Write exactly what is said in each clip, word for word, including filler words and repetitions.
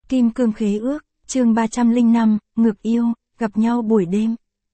Kim cương khế ước, chương ba trăm lẻ năm, ngược yêu, gặp nhau buổi đêm.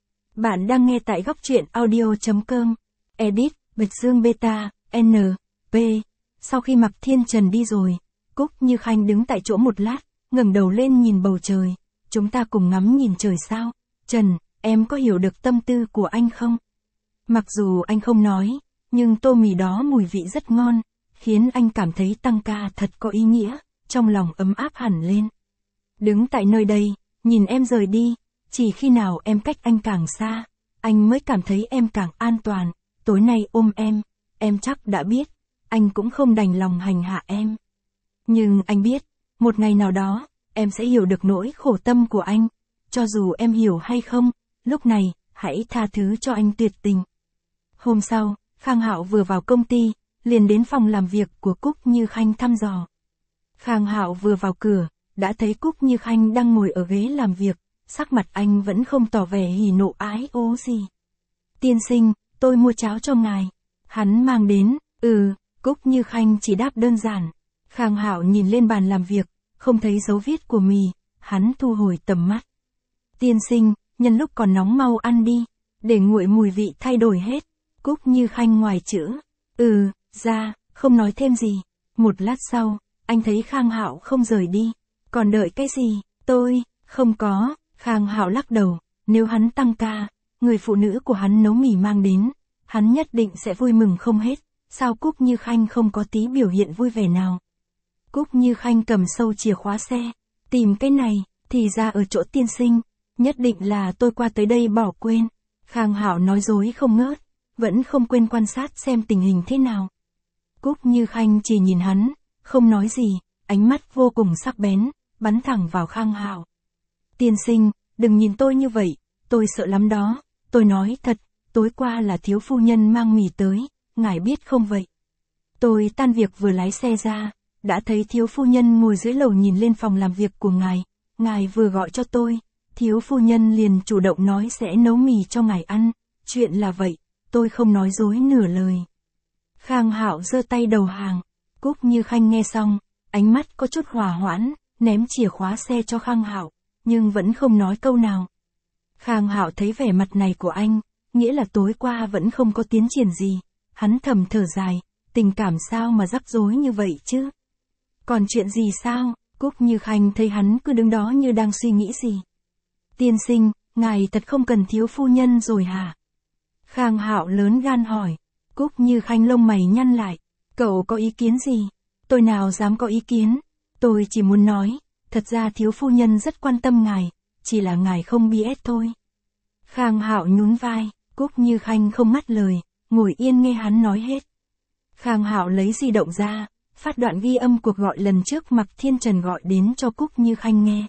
Bạn đang nghe tại góc truyện audio.com. Edit, Bạch Dương Beta, N, P. Sau khi Mạc Thiên Trần đi rồi, Cúc Như Khanh đứng tại chỗ một lát, ngẩng đầu lên nhìn bầu trời. Chúng ta cùng ngắm nhìn trời sao. Trần, em có hiểu được tâm tư của anh không? Mặc dù anh không nói, nhưng tô mì đó mùi vị rất ngon, khiến anh cảm thấy tăng ca thật có ý nghĩa, trong lòng ấm áp hẳn lên. Đứng tại nơi đây, nhìn em rời đi, chỉ khi nào em cách anh càng xa, anh mới cảm thấy em càng an toàn. Tối nay ôm em, em chắc đã biết, anh cũng không đành lòng hành hạ em. Nhưng anh biết, một ngày nào đó, em sẽ hiểu được nỗi khổ tâm của anh. Cho dù em hiểu hay không, lúc này, hãy tha thứ cho anh tuyệt tình. Hôm sau, Khang Hạo vừa vào công ty, liền đến phòng làm việc của Cúc Như Khanh thăm dò. Khang Hạo vừa vào cửa, đã thấy Cúc Như Khanh đang ngồi ở ghế làm việc, sắc mặt anh vẫn không tỏ vẻ hỉ nộ ái ố gì. Tiên sinh, tôi mua cháo cho ngài. Hắn mang đến, ừ, Cúc Như Khanh chỉ đáp đơn giản. Khang Hạo nhìn lên bàn làm việc, không thấy dấu viết của mì, hắn thu hồi tầm mắt. Tiên sinh, nhân lúc còn nóng mau ăn đi, để nguội mùi vị thay đổi hết. Cúc Như Khanh ngoài chữ, ừ, ra, không nói thêm gì. Một lát sau, anh thấy Khang Hạo không rời đi. Còn đợi cái gì? Tôi, không có. Khang Hạo lắc đầu, nếu hắn tăng ca, người phụ nữ của hắn nấu mì mang đến, hắn nhất định sẽ vui mừng không hết. Sao Cúc Như Khanh không có tí biểu hiện vui vẻ nào? Cúc Như Khanh cầm sâu chìa khóa xe, tìm cái này, thì ra ở chỗ tiên sinh, nhất định là tôi qua tới đây bỏ quên. Khang Hạo nói dối không ngớt, vẫn không quên quan sát xem tình hình thế nào. Cúc Như Khanh chỉ nhìn hắn, không nói gì, ánh mắt vô cùng sắc bén, bắn thẳng vào Khang Hạo. Tiên sinh, đừng nhìn tôi như vậy, tôi sợ lắm đó. Tôi nói thật, tối qua là thiếu phu nhân mang mì tới, ngài biết không vậy? Tôi tan việc vừa lái xe ra, đã thấy thiếu phu nhân ngồi dưới lầu nhìn lên phòng làm việc của ngài. Ngài vừa gọi cho tôi, thiếu phu nhân liền chủ động nói sẽ nấu mì cho ngài ăn. Chuyện là vậy, tôi không nói dối nửa lời. Khang Hạo giơ tay đầu hàng. Cúc Như Khanh nghe xong, ánh mắt có chút hòa hoãn, ném chìa khóa xe cho Khang Hạo, nhưng vẫn không nói câu nào. Khang Hạo thấy vẻ mặt này của anh, nghĩa là tối qua vẫn không có tiến triển gì. Hắn thầm thở dài, tình cảm sao mà rắc rối như vậy chứ? Còn chuyện gì sao? Cúc Như Khanh thấy hắn cứ đứng đó như đang suy nghĩ gì. Tiên sinh, ngài thật không cần thiếu phu nhân rồi hả? Khang Hạo lớn gan hỏi. Cúc Như Khanh lông mày nhăn lại. Cậu có ý kiến gì? Tôi nào dám có ý kiến. Tôi chỉ muốn nói, thật ra thiếu phu nhân rất quan tâm ngài, chỉ là ngài không biết thôi. Khang Hạo nhún vai, Cúc Như Khanh không ngắt lời, ngồi yên nghe hắn nói hết. Khang Hạo lấy di động ra, phát đoạn ghi âm cuộc gọi lần trước Mạc Thiên Trần gọi đến cho Cúc Như Khanh nghe.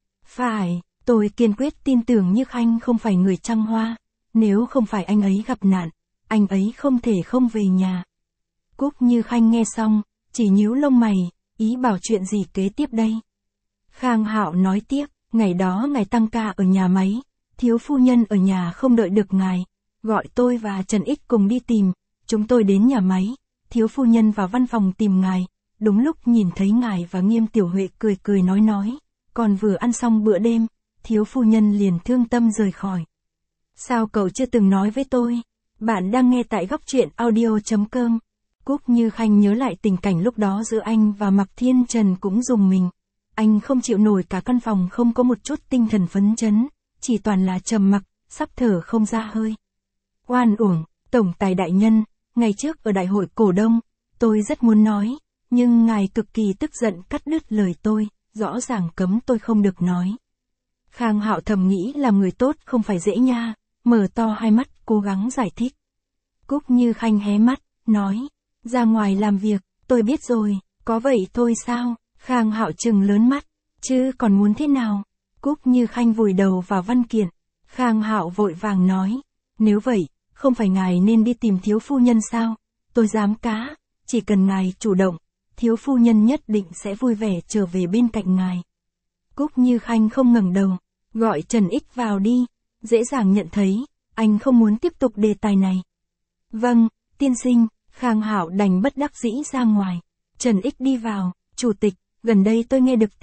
Phải, tôi kiên quyết tin tưởng Như Khanh không phải người trăng hoa, nếu không phải anh ấy gặp nạn, anh ấy không thể không về nhà. Cúc Như Khanh nghe xong, chỉ nhíu lông mày, ý bảo chuyện gì kế tiếp đây. Khang Hạo nói tiếp, ngày đó ngài tăng ca ở nhà máy, thiếu phu nhân ở nhà không đợi được ngài, gọi tôi và Trần Ích cùng đi tìm, chúng tôi đến nhà máy, thiếu phu nhân vào văn phòng tìm ngài, đúng lúc nhìn thấy ngài và Nghiêm Tiểu Huệ cười cười nói nói, còn vừa ăn xong bữa đêm, thiếu phu nhân liền thương tâm rời khỏi. Sao cậu chưa từng nói với tôi? Bạn đang nghe tại góc truyện audio.com. Cúc Như Khanh nhớ lại tình cảnh lúc đó giữa anh và Mạc Thiên Trần cũng rùng mình. Anh không chịu nổi, cả căn phòng không có một chút tinh thần phấn chấn, chỉ toàn là trầm mặc, sắp thở không ra hơi. Oan uổng, tổng tài đại nhân, ngày trước ở đại hội cổ đông, tôi rất muốn nói, nhưng ngài cực kỳ tức giận cắt đứt lời tôi, rõ ràng cấm tôi không được nói. Khang Hạo thầm nghĩ làm người tốt không phải dễ nha, mở to hai mắt cố gắng giải thích. Cúc Như Khanh hé mắt, nói, ra ngoài làm việc, tôi biết rồi, có vậy thôi sao? Khang Hạo trừng lớn mắt, chứ còn muốn thế nào? Cúc Như Khanh vùi đầu vào văn kiện. Khang Hạo vội vàng nói, nếu vậy, không phải ngài nên đi tìm thiếu phu nhân sao? Tôi dám cá, chỉ cần ngài chủ động, thiếu phu nhân nhất định sẽ vui vẻ trở về bên cạnh ngài. Cúc Như Khanh không ngẩng đầu, gọi Trần Ích vào đi, dễ dàng nhận thấy, anh không muốn tiếp tục đề tài này. Vâng, tiên sinh. Khang Hạo đành bất đắc dĩ ra ngoài. Trần Ích đi vào, chủ tịch, gần đây tôi nghe được tin,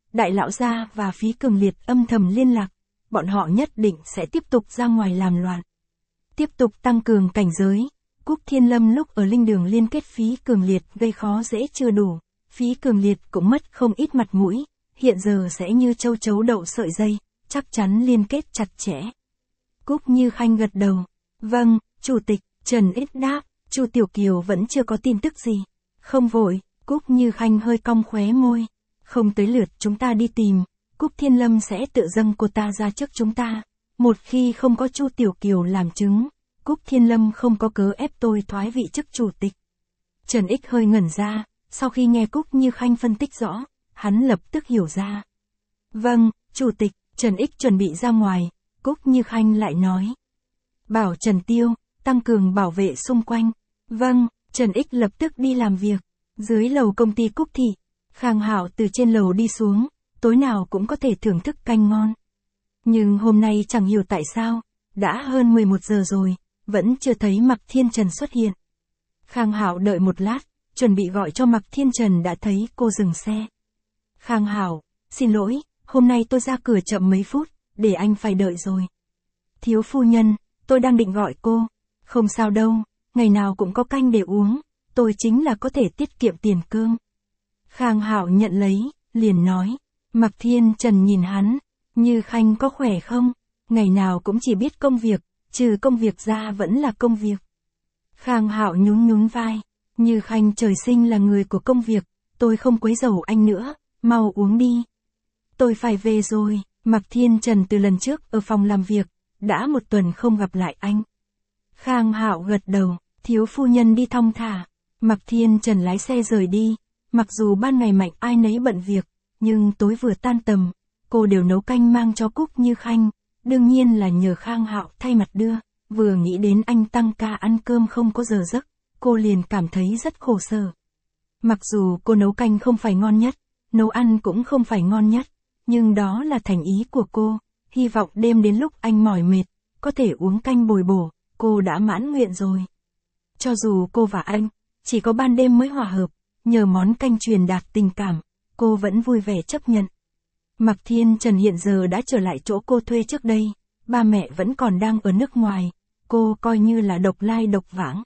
Đại lão gia và Phí Cường Liệt âm thầm liên lạc, bọn họ nhất định sẽ tiếp tục ra ngoài làm loạn. Tiếp tục tăng cường cảnh giới, Cúc Thiên Lâm lúc ở linh đường liên kết Phí Cường Liệt gây khó dễ chưa đủ, Phí Cường Liệt cũng mất không ít mặt mũi, hiện giờ sẽ như châu chấu đậu sợi dây, chắc chắn liên kết chặt chẽ. Cúc Như Khanh gật đầu. Vâng, Chủ tịch. Trần Ích đáp. Chu Tiểu Kiều vẫn chưa có tin tức gì. Không vội, Cúc Như Khanh hơi cong khóe môi. Không tới lượt chúng ta đi tìm, Cúc Thiên Lâm sẽ tự dâng cô ta ra trước chúng ta. Một khi không có Chu Tiểu Kiều làm chứng, Cúc Thiên Lâm không có cớ ép tôi thoái vị chức chủ tịch. Trần Ích hơi ngẩn ra, sau khi nghe Cúc Như Khanh phân tích rõ, hắn lập tức hiểu ra. Vâng, Chủ tịch. Trần Ích chuẩn bị ra ngoài, Cúc Như Khanh lại nói. Bảo Trần Tiêu, tăng cường bảo vệ xung quanh. Vâng, Trần Ích lập tức đi làm việc. Dưới lầu công ty Cúc Thị, Khang Hạo từ trên lầu đi xuống, tối nào cũng có thể thưởng thức canh ngon. Nhưng hôm nay chẳng hiểu tại sao, đã hơn mười một giờ rồi, vẫn chưa thấy Mạc Thiên Trần xuất hiện. Khang Hạo đợi một lát, chuẩn bị gọi cho Mạc Thiên Trần đã thấy cô dừng xe. Khang Hạo, xin lỗi, hôm nay tôi ra cửa chậm mấy phút, để anh phải đợi rồi. Thiếu phu nhân, tôi đang định gọi cô. Không sao đâu, ngày nào cũng có canh để uống, tôi chính là có thể tiết kiệm tiền cơm. Khang Hạo nhận lấy, liền nói. Mạc Thiên Trần nhìn hắn, Như Khanh có khỏe không? Ngày nào cũng chỉ biết công việc, trừ công việc ra vẫn là công việc. Khang Hạo nhún nhún vai, Như Khanh trời sinh là người của công việc, tôi không quấy rầy anh nữa, mau uống đi. Tôi phải về rồi. Mạc Thiên Trần từ lần trước ở phòng làm việc, đã một tuần không gặp lại anh. Khang Hạo gật đầu, thiếu phu nhân đi thong thả. Mạc Thiên Trần lái xe rời đi, mặc dù ban ngày Mạnh ai nấy bận việc, nhưng tối vừa tan tầm, cô đều nấu canh mang cho Cúc Như Khanh, đương nhiên là nhờ Khang Hạo thay mặt đưa. Vừa nghĩ đến anh tăng ca ăn cơm không có giờ giấc, cô liền cảm thấy rất khổ sở. Mặc dù cô nấu canh không phải ngon nhất, nấu ăn cũng không phải ngon nhất, nhưng đó là thành ý của cô, hy vọng đêm đến lúc anh mỏi mệt, có thể uống canh bồi bổ, cô đã mãn nguyện rồi. Cho dù cô và anh, chỉ có ban đêm mới hòa hợp, nhờ món canh truyền đạt tình cảm, cô vẫn vui vẻ chấp nhận. Mạc Thiên Trần hiện giờ đã trở lại chỗ cô thuê trước đây, ba mẹ vẫn còn đang ở nước ngoài, cô coi như là độc lai độc vãng.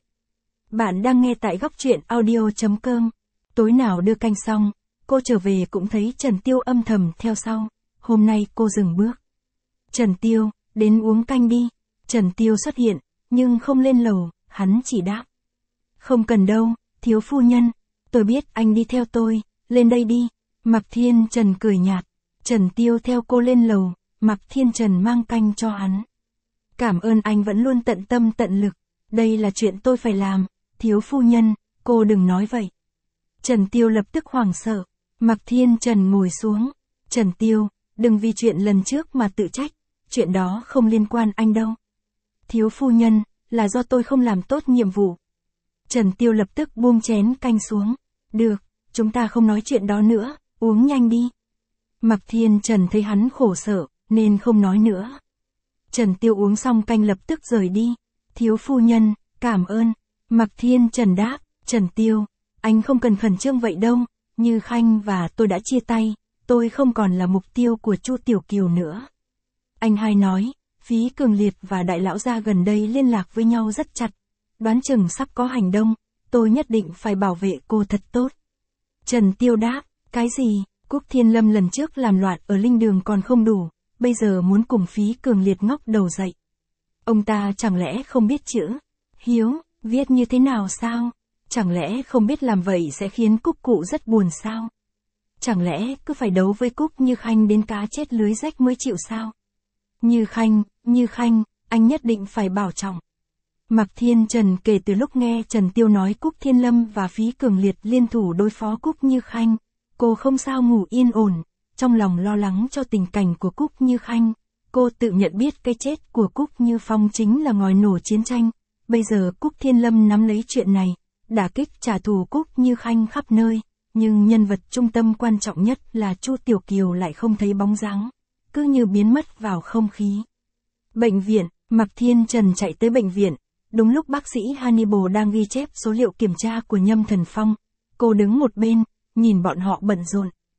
Bạn đang nghe tại góc truyện audio chấm com. Tối nào đưa canh xong, cô trở về cũng thấy Trần Tiêu âm thầm theo sau, hôm nay cô dừng bước. Trần Tiêu, đến uống canh đi. Trần Tiêu xuất hiện, nhưng không lên lầu, hắn chỉ đáp. Không cần đâu, thiếu phu nhân, tôi biết anh đi theo tôi, lên đây đi. Mạc Thiên Trần cười nhạt, Trần Tiêu theo cô lên lầu, Mạc Thiên Trần mang canh cho hắn. Cảm ơn anh vẫn luôn tận tâm tận lực, đây là chuyện tôi phải làm, thiếu phu nhân, cô đừng nói vậy. Trần Tiêu lập tức hoảng sợ, Mạc Thiên Trần ngồi xuống. Trần Tiêu, đừng vì chuyện lần trước mà tự trách, chuyện đó không liên quan anh đâu. Thiếu phu nhân, là do tôi không làm tốt nhiệm vụ. Trần Tiêu lập tức buông chén canh xuống. Được, chúng ta không nói chuyện đó nữa, uống nhanh đi. Mạc Thiên Trần thấy hắn khổ sở, nên không nói nữa. Trần Tiêu uống xong canh lập tức rời đi. Thiếu phu nhân, cảm ơn. Mạc Thiên Trần đáp, Trần Tiêu, anh không cần khẩn trương vậy đâu, Như Khanh và tôi đã chia tay, tôi không còn là mục tiêu của Chu Tiểu Kiều nữa. Anh hai nói, Phí Cường Liệt và Đại lão gia gần đây liên lạc với nhau rất chặt, đoán chừng sắp có hành động, tôi nhất định phải bảo vệ cô thật tốt. Trần Tiêu đáp, cái gì, Cúc Thiên Lâm lần trước làm loạn ở linh đường còn không đủ, bây giờ muốn cùng Phí Cường Liệt ngóc đầu dậy. Ông ta chẳng lẽ không biết chữ hiếu, viết như thế nào sao? Chẳng lẽ không biết làm vậy sẽ khiến Cúc cụ rất buồn sao? Chẳng lẽ cứ phải đấu với Cúc Như Khanh đến cá chết lưới rách mới chịu sao? Như Khanh, Như Khanh, anh nhất định phải bảo trọng. Mạc Thiên Trần kể từ lúc nghe Trần Tiêu nói Cúc Thiên Lâm và Phí Cường Liệt liên thủ đối phó Cúc Như Khanh, cô không sao ngủ yên ổn, trong lòng lo lắng cho tình cảnh của Cúc Như Khanh. Cô tự nhận biết cái chết của Cúc Như Phong chính là ngòi nổ chiến tranh, bây giờ Cúc Thiên Lâm nắm lấy chuyện này, đả kích trả thù Cúc Như Khanh khắp nơi, nhưng nhân vật trung tâm quan trọng nhất là Chu Tiểu Kiều lại không thấy bóng dáng, cứ như biến mất vào không khí. Bệnh viện, Mạc Thiên Trần chạy tới bệnh viện, đúng lúc bác sĩ Hannibal đang ghi chép số liệu kiểm tra của Nhâm Thần Phong, cô đứng một bên, nhìn bọn họ bận rộn.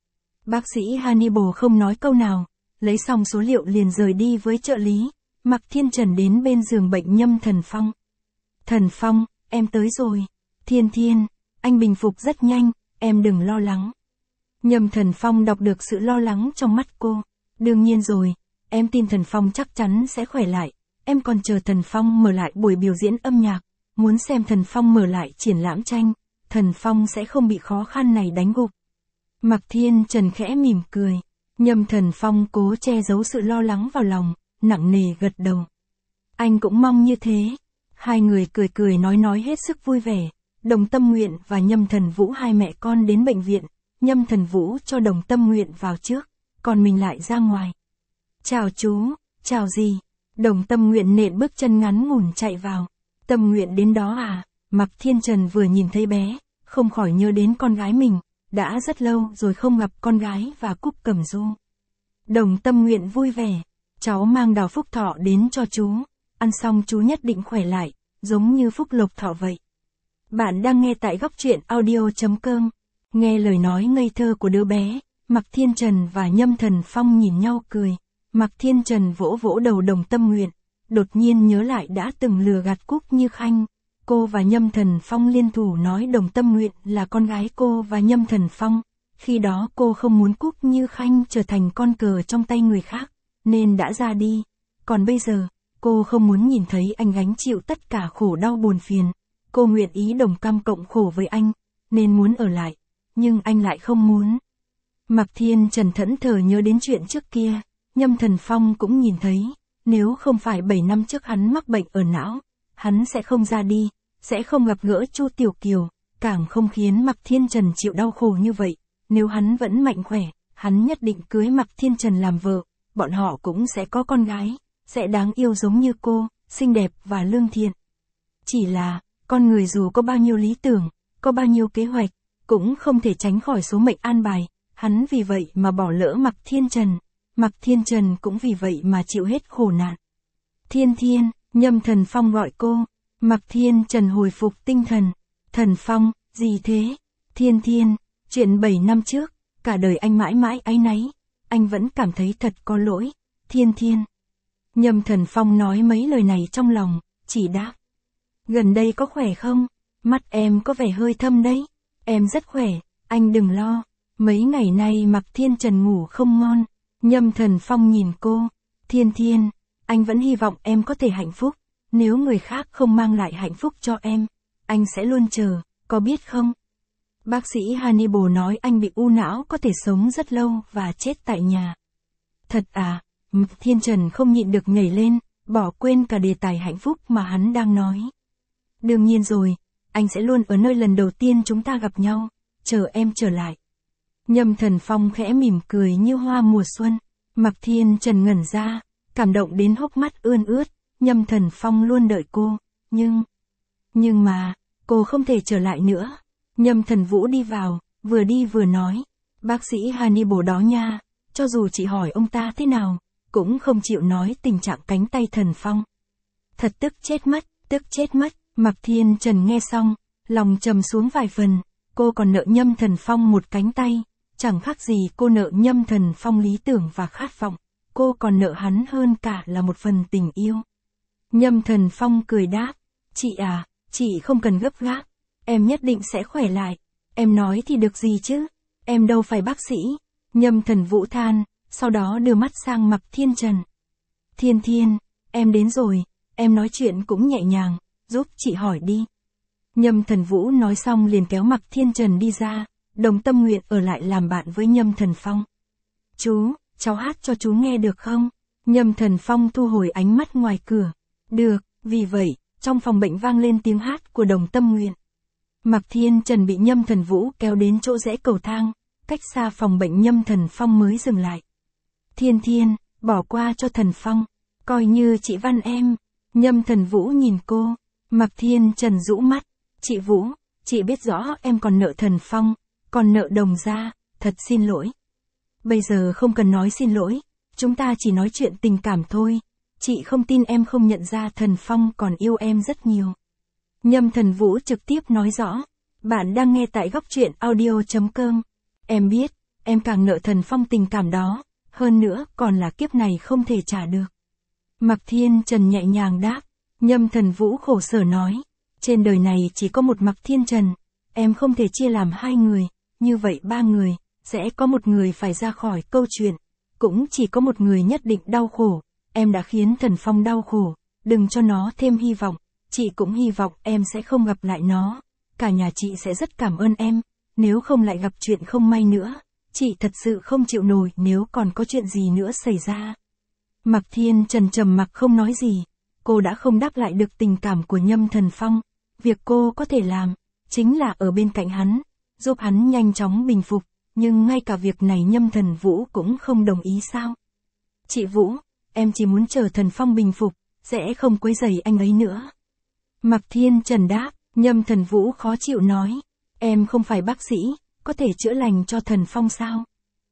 Bác sĩ Hannibal không nói câu nào, lấy xong số liệu liền rời đi với trợ lý. Mạc Thiên Trần đến bên giường bệnh Nhâm Thần Phong. Thần Phong, em tới rồi. Thiên Thiên, anh bình phục rất nhanh, em đừng lo lắng. Nhâm Thần Phong đọc được sự lo lắng trong mắt cô. Đương nhiên rồi, em tin Thần Phong chắc chắn sẽ khỏe lại. Em còn chờ Thần Phong mở lại buổi biểu diễn âm nhạc, muốn xem Thần Phong mở lại triển lãm tranh, Thần Phong sẽ không bị khó khăn này đánh gục. Mạc Thiên Trần khẽ mỉm cười. Nhâm Thần Phong cố che giấu sự lo lắng vào lòng, nặng nề gật đầu. Anh cũng mong như thế. Hai người cười cười nói nói hết sức vui vẻ. Đồng Tâm Nguyện và Nhâm Thần Vũ hai mẹ con đến bệnh viện. Nhâm Thần Vũ cho Đồng Tâm Nguyện vào trước, còn mình lại ra ngoài. Chào chú, chào gì? Đồng Tâm Nguyện nện bước chân ngắn ngủn chạy vào. Tâm Nguyện đến đó à? Mạc Thiên Trần vừa nhìn thấy bé, không khỏi nhớ đến con gái mình. Đã rất lâu rồi không gặp con gái và Cúc Cẩm Du. Đồng Tâm Nguyện vui vẻ. Cháu mang đào phúc thọ đến cho chú. Ăn xong chú nhất định khỏe lại, giống như phúc lộc thọ vậy. Bạn đang nghe tại góc truyện audio chấm com. Nghe lời nói ngây thơ của đứa bé, Mạc Thiên Trần và Nhâm Thần Phong nhìn nhau cười. Mạc Thiên Trần vỗ vỗ đầu Đồng Tâm Nguyện, đột nhiên nhớ lại đã từng lừa gạt Cúc Như Khanh. Cô và Nhâm Thần Phong liên thủ nói Đồng Tâm Nguyện là con gái cô và Nhâm Thần Phong. Khi đó cô không muốn Cúc Như Khanh trở thành con cờ trong tay người khác, nên đã ra đi. Còn bây giờ, cô không muốn nhìn thấy anh gánh chịu tất cả khổ đau buồn phiền. Cô nguyện ý đồng cam cộng khổ với anh, nên muốn ở lại, nhưng anh lại không muốn. Mạc Thiên Trần thẫn thờ nhớ đến chuyện trước kia, Nhâm Thần Phong cũng nhìn thấy, nếu không phải bảy năm trước hắn mắc bệnh ở não, hắn sẽ không ra đi, sẽ không gặp gỡ Chu Tiểu Kiều, càng không khiến Mạc Thiên Trần chịu đau khổ như vậy. Nếu hắn vẫn mạnh khỏe, hắn nhất định cưới Mạc Thiên Trần làm vợ, bọn họ cũng sẽ có con gái, sẽ đáng yêu giống như cô, xinh đẹp và lương thiện. Chỉ là, con người dù có bao nhiêu lý tưởng, có bao nhiêu kế hoạch, cũng không thể tránh khỏi số mệnh an bài, hắn vì vậy mà bỏ lỡ Mạc Thiên Trần, Mạc Thiên Trần cũng vì vậy mà chịu hết khổ nạn. Thiên Thiên, Nhâm Thần Phong gọi cô. Mạc Thiên Trần hồi phục tinh thần. Thần Phong, gì thế? Thiên Thiên, chuyện bảy năm trước, cả đời anh mãi mãi áy náy, anh vẫn cảm thấy thật có lỗi. Thiên Thiên. Nhâm Thần Phong nói mấy lời này trong lòng, chỉ đáp. Gần đây có khỏe không? Mắt em có vẻ hơi thâm đấy. Em rất khỏe, anh đừng lo. Mấy ngày nay Mạc Thiên Trần ngủ không ngon. Nhâm Thần Phong nhìn cô. Thiên Thiên, anh vẫn hy vọng em có thể hạnh phúc. Nếu người khác không mang lại hạnh phúc cho em, anh sẽ luôn chờ, có biết không? Bác sĩ Hannibal nói anh bị u não có thể sống rất lâu và chết tại nhà. Thật à? Mạc Thiên Trần không nhịn được nhảy lên, bỏ quên cả đề tài hạnh phúc mà hắn đang nói. Đương nhiên rồi, anh sẽ luôn ở nơi lần đầu tiên chúng ta gặp nhau, chờ em trở lại. Nhâm Thần Phong khẽ mỉm cười như hoa mùa xuân. Mạc Thiên Trần ngẩn ra, cảm động đến hốc mắt ươn ướt. Nhâm Thần Phong luôn đợi cô, nhưng... Nhưng mà, cô không thể trở lại nữa. Nhâm Thần Vũ đi vào, vừa đi vừa nói. Bác sĩ Hannibal đó nha, cho dù chị hỏi ông ta thế nào, cũng không chịu nói tình trạng cánh tay Thần Phong. Thật tức chết mất, tức chết mất. Mạc Thiên Trần nghe xong, lòng trầm xuống vài phần. Cô còn nợ Nhâm Thần Phong một cánh tay, chẳng khác gì cô nợ Nhâm Thần Phong lý tưởng và khát vọng. Cô còn nợ hắn hơn cả là một phần tình yêu. Nhâm Thần Phong cười đáp, chị à, chị không cần gấp gáp, em nhất định sẽ khỏe lại, em nói thì được gì chứ, em đâu phải bác sĩ. Nhâm Thần Vũ than, sau đó đưa mắt sang Mạc Thiên Trần. Thiên Thiên, em đến rồi, em nói chuyện cũng nhẹ nhàng, giúp chị hỏi đi. Nhâm Thần Vũ nói xong liền kéo Mạc Thiên Trần đi ra, Đồng Tâm Nguyện ở lại làm bạn với Nhâm Thần Phong. Chú, cháu hát cho chú nghe được không? Nhâm Thần Phong thu hồi ánh mắt ngoài cửa. Được, vì vậy, trong phòng bệnh vang lên tiếng hát của Đồng Tâm Nguyện. Mạc Thiên Trần bị Nhâm Thần Vũ kéo đến chỗ rẽ cầu thang, cách xa phòng bệnh Nhâm Thần Phong mới dừng lại. Thiên Thiên, bỏ qua cho Thần Phong, coi như chị Văn em. Nhâm Thần Vũ nhìn cô, Mạc Thiên Trần rũ mắt, chị Vũ, chị biết rõ em còn nợ Thần Phong, còn nợ Đồng gia, thật xin lỗi. Bây giờ không cần nói xin lỗi, chúng ta chỉ nói chuyện tình cảm thôi. Chị không tin em không nhận ra Thần Phong còn yêu em rất nhiều. Nhâm Thần Vũ trực tiếp nói rõ. Bạn đang nghe tại góc truyện audio chấm com. Em biết, em càng nợ Thần Phong tình cảm đó, hơn nữa còn là kiếp này không thể trả được. Mạc Thiên Trần nhẹ nhàng đáp, Nhâm Thần Vũ khổ sở nói, trên đời này chỉ có một Mạc Thiên Trần, em không thể chia làm hai người, như vậy ba người, sẽ có một người phải ra khỏi câu chuyện, cũng chỉ có một người nhất định đau khổ, em đã khiến Thần Phong đau khổ, đừng cho nó thêm hy vọng, chị cũng hy vọng em sẽ không gặp lại nó, cả nhà chị sẽ rất cảm ơn em, nếu không lại gặp chuyện không may nữa, chị thật sự không chịu nổi nếu còn có chuyện gì nữa xảy ra. Mạc Thiên Trần trầm mặc không nói gì, cô đã không đáp lại được tình cảm của Nhâm Thần Phong, việc cô có thể làm, chính là ở bên cạnh hắn, giúp hắn nhanh chóng bình phục, nhưng ngay cả việc này Nhâm Thần Vũ cũng không đồng ý sao. Chị Vũ, em chỉ muốn chờ Thần Phong bình phục, sẽ không quấy rầy anh ấy nữa. Mạc Thiên Trần đáp, Nhâm Thần Vũ khó chịu nói, em không phải bác sĩ, có thể chữa lành cho Thần Phong sao?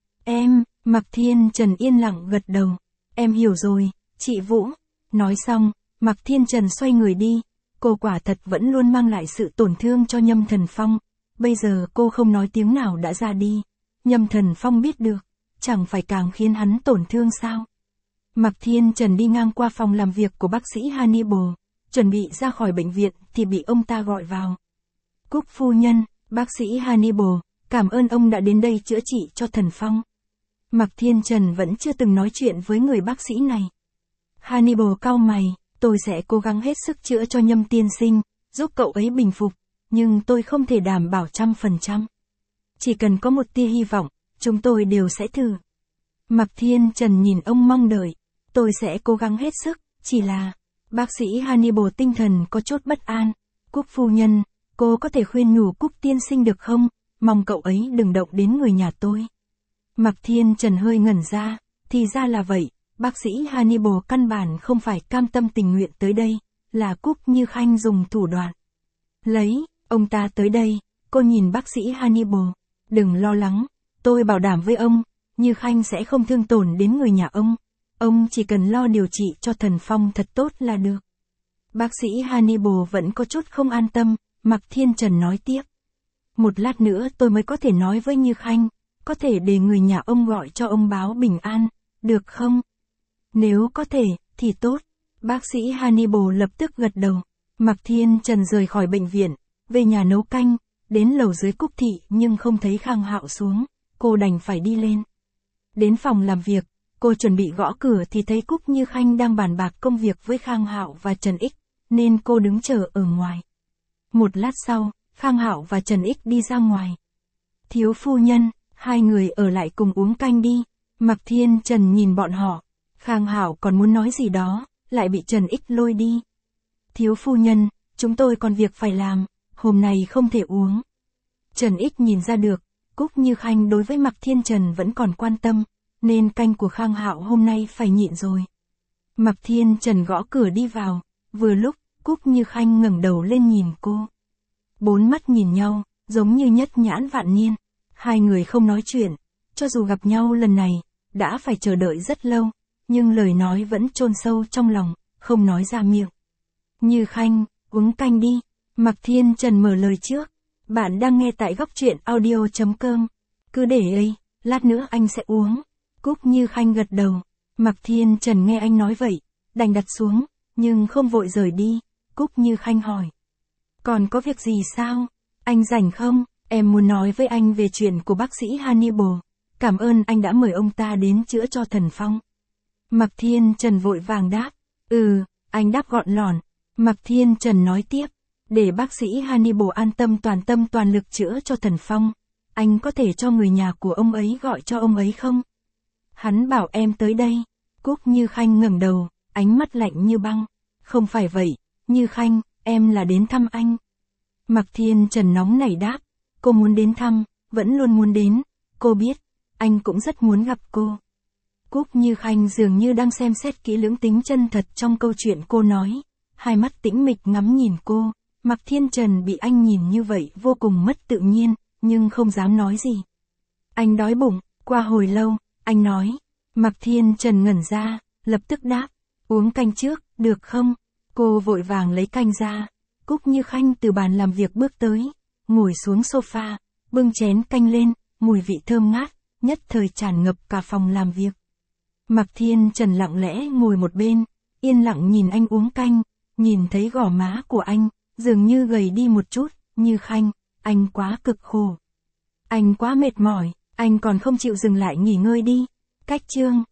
Em, Mạc Thiên Trần yên lặng gật đầu, em hiểu rồi, chị Vũ. Nói xong, Mạc Thiên Trần xoay người đi, cô quả thật vẫn luôn mang lại sự tổn thương cho Nhâm Thần Phong, bây giờ cô không nói tiếng nào đã ra đi, Nhâm Thần Phong biết được, chẳng phải càng khiến hắn tổn thương sao? Mạc Thiên Trần đi ngang qua phòng làm việc của bác sĩ Hannibal, chuẩn bị ra khỏi bệnh viện thì bị ông ta gọi vào. Cúc phu nhân, bác sĩ Hannibal, cảm ơn ông đã đến đây chữa trị cho Thần Phong. Mạc Thiên Trần vẫn chưa từng nói chuyện với người bác sĩ này. Hannibal cau mày, tôi sẽ cố gắng hết sức chữa cho Nhâm tiên sinh, giúp cậu ấy bình phục, nhưng tôi không thể đảm bảo trăm phần trăm. Chỉ cần có một tia hy vọng, chúng tôi đều sẽ thử. Mạc Thiên Trần nhìn ông mong đợi, tôi sẽ cố gắng hết sức, chỉ là... Bác sĩ Hannibal tinh thần có chút bất an. Cúc phu nhân, cô có thể khuyên nhủ Cúc tiên sinh được không? Mong cậu ấy đừng động đến người nhà tôi. Mạc Thiên Trần hơi ngẩn ra, thì ra là vậy, bác sĩ Hannibal căn bản không phải cam tâm tình nguyện tới đây, là Cúc Như Khanh dùng thủ đoạn. Lấy, ông ta tới đây, cô nhìn bác sĩ Hannibal, đừng lo lắng, tôi bảo đảm với ông, Như Khanh sẽ không thương tổn đến người nhà ông. Ông chỉ cần lo điều trị cho Thần Phong thật tốt là được. Bác sĩ Hannibal vẫn có chút không an tâm, Mạc Thiên Trần nói tiếp. Một lát nữa tôi mới có thể nói với Như Khanh, có thể để người nhà ông gọi cho ông báo bình an, được không? Nếu có thể, thì tốt. Bác sĩ Hannibal lập tức gật đầu. Mạc Thiên Trần rời khỏi bệnh viện, về nhà nấu canh, đến lầu dưới Cúc thị nhưng không thấy Khang Hạo xuống, cô đành phải đi lên. Đến phòng làm việc, cô chuẩn bị gõ cửa thì thấy Cúc Như Khanh đang bàn bạc công việc với Khang Hạo và Trần Ích, nên cô đứng chờ ở ngoài. Một lát sau, Khang Hạo và Trần Ích đi ra ngoài. Thiếu phu nhân, hai người ở lại cùng uống canh đi. Mạc Thiên Trần nhìn bọn họ. Khang Hạo còn muốn nói gì đó, lại bị Trần Ích lôi đi. Thiếu phu nhân, chúng tôi còn việc phải làm, hôm nay không thể uống. Trần Ích nhìn ra được, Cúc Như Khanh đối với Mạc Thiên Trần vẫn còn quan tâm, nên canh của Khang Hạo hôm nay phải nhịn rồi. Mạc Thiên Trần gõ cửa đi vào, vừa lúc, Cúc Như Khanh ngẩng đầu lên nhìn cô. Bốn mắt nhìn nhau, giống như nhất nhãn vạn niên. Hai người không nói chuyện, cho dù gặp nhau lần này, đã phải chờ đợi rất lâu, nhưng lời nói vẫn chôn sâu trong lòng, không nói ra miệng. Như Khanh, uống canh đi. Mạc Thiên Trần mở lời trước. Bạn đang nghe tại góc truyện audio chấm com. Cứ để ấy, lát nữa anh sẽ uống. Cúc Như Khanh gật đầu. Mạc Thiên Trần nghe anh nói vậy, đành đặt xuống, nhưng không vội rời đi. Cúc Như Khanh hỏi. Còn có việc gì sao? Anh rảnh không? Em muốn nói với anh về chuyện của bác sĩ Hannibal. Cảm ơn anh đã mời ông ta đến chữa cho Thần Phong. Mạc Thiên Trần vội vàng đáp. Ừ, anh đáp gọn lỏn. Mạc Thiên Trần nói tiếp. Để bác sĩ Hannibal an tâm toàn tâm toàn lực chữa cho Thần Phong, anh có thể cho người nhà của ông ấy gọi cho ông ấy không? Hắn bảo em tới đây. Cúc Như Khanh ngẩng đầu, ánh mắt lạnh như băng. Không phải vậy, Như Khanh, em là đến thăm anh. Mạc Thiên Trần nóng nảy đáp. Cô muốn đến thăm, vẫn luôn muốn đến. Cô biết, anh cũng rất muốn gặp cô. Cúc Như Khanh dường như đang xem xét kỹ lưỡng tính chân thật trong câu chuyện cô nói. Hai mắt tĩnh mịch ngắm nhìn cô. Mạc Thiên Trần bị anh nhìn như vậy vô cùng mất tự nhiên, nhưng không dám nói gì. Anh đói bụng. Qua hồi lâu, anh nói. Mạc Thiên Trần ngẩn ra, lập tức đáp. Uống canh trước, được không? Cô vội vàng lấy canh ra. Cúc Như Khanh từ bàn làm việc bước tới, ngồi xuống sofa, bưng chén canh lên, mùi vị thơm ngát, nhất thời tràn ngập cả phòng làm việc. Mạc Thiên Trần lặng lẽ ngồi một bên, yên lặng nhìn anh uống canh, nhìn thấy gò má của anh, dường như gầy đi một chút, Như Khanh, anh quá cực khổ. Anh quá mệt mỏi, anh còn không chịu dừng lại nghỉ ngơi đi. Cách chương